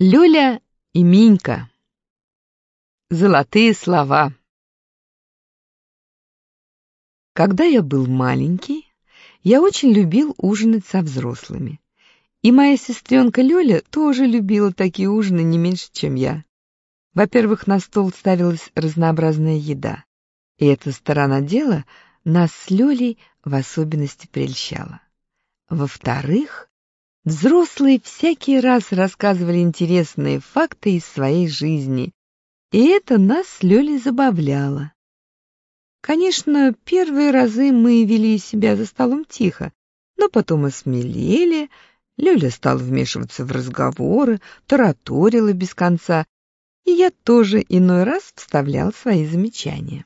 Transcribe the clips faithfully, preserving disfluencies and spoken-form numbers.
Люля и Минька. Золотые слова. Когда я был маленький, я очень любил ужинать со взрослыми. И моя сестренка Люля тоже любила такие ужины не меньше, чем я. Во-первых, на стол ставилась разнообразная еда, и эта сторона дела нас с Люлей в особенности прельщала. Во-вторых, взрослые всякий раз рассказывали интересные факты из своей жизни, и это нас с Лёлей забавляло. Конечно, первые разы мы вели себя за столом тихо, но потом осмелели, Лёля стала вмешиваться в разговоры, тараторила без конца, и я тоже иной раз вставлял свои замечания.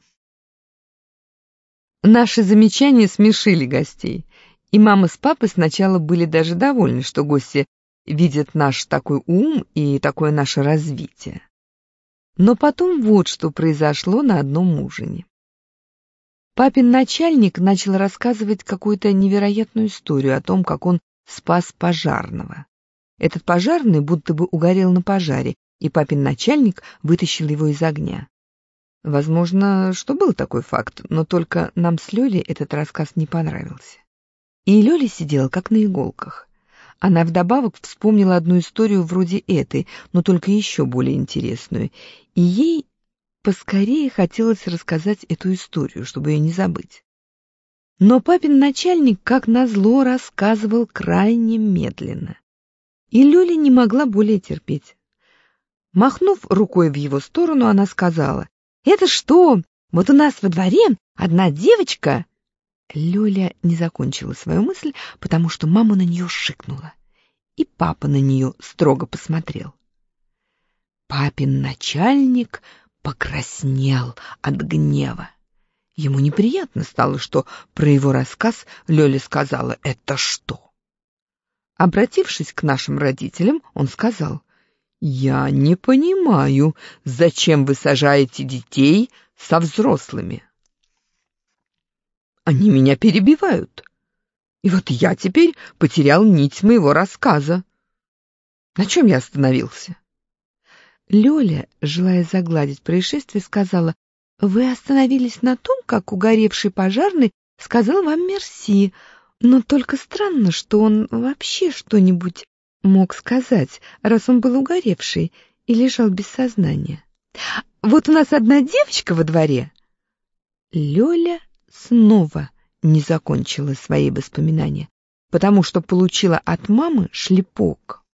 Наши замечания смешили гостей. И мама с папой сначала были даже довольны, что гости видят наш такой ум и такое наше развитие. Но потом вот что произошло на одном ужине. Папин начальник начал рассказывать какую-то невероятную историю о том, как он спас пожарного. Этот пожарный будто бы угорел на пожаре, и папин начальник вытащил его из огня. Возможно, что был такой факт, но только нам с Лёлей этот рассказ не понравился. И Лёля сидела как на иголках. Она вдобавок вспомнила одну историю вроде этой, но только еще более интересную, и ей поскорее хотелось рассказать эту историю, чтобы ее не забыть. Но папин начальник, как назло, рассказывал крайне медленно, и Лёля не могла более терпеть. Махнув рукой в его сторону, она сказала: «Это что? Вот у нас во дворе одна девочка...» Лёля не закончила свою мысль, потому что мама на нее шикнула, и папа на нее строго посмотрел. Папин начальник покраснел от гнева. Ему неприятно стало, что про его рассказ Лёля сказала «это что?». Обратившись к нашим родителям, он сказал: «Я не понимаю, зачем вы сажаете детей со взрослыми? Они меня перебивают. И вот я теперь потерял нить моего рассказа. На чем я остановился?» Лёля, желая загладить происшествие, сказала: «Вы остановились на том, как угоревший пожарный сказал вам мерси, но только странно, что он вообще что-нибудь мог сказать, раз он был угоревший и лежал без сознания. Вот у нас одна девочка во дворе...» Лёля снова не закончила свои воспоминания, потому что получила от мамы шлепок.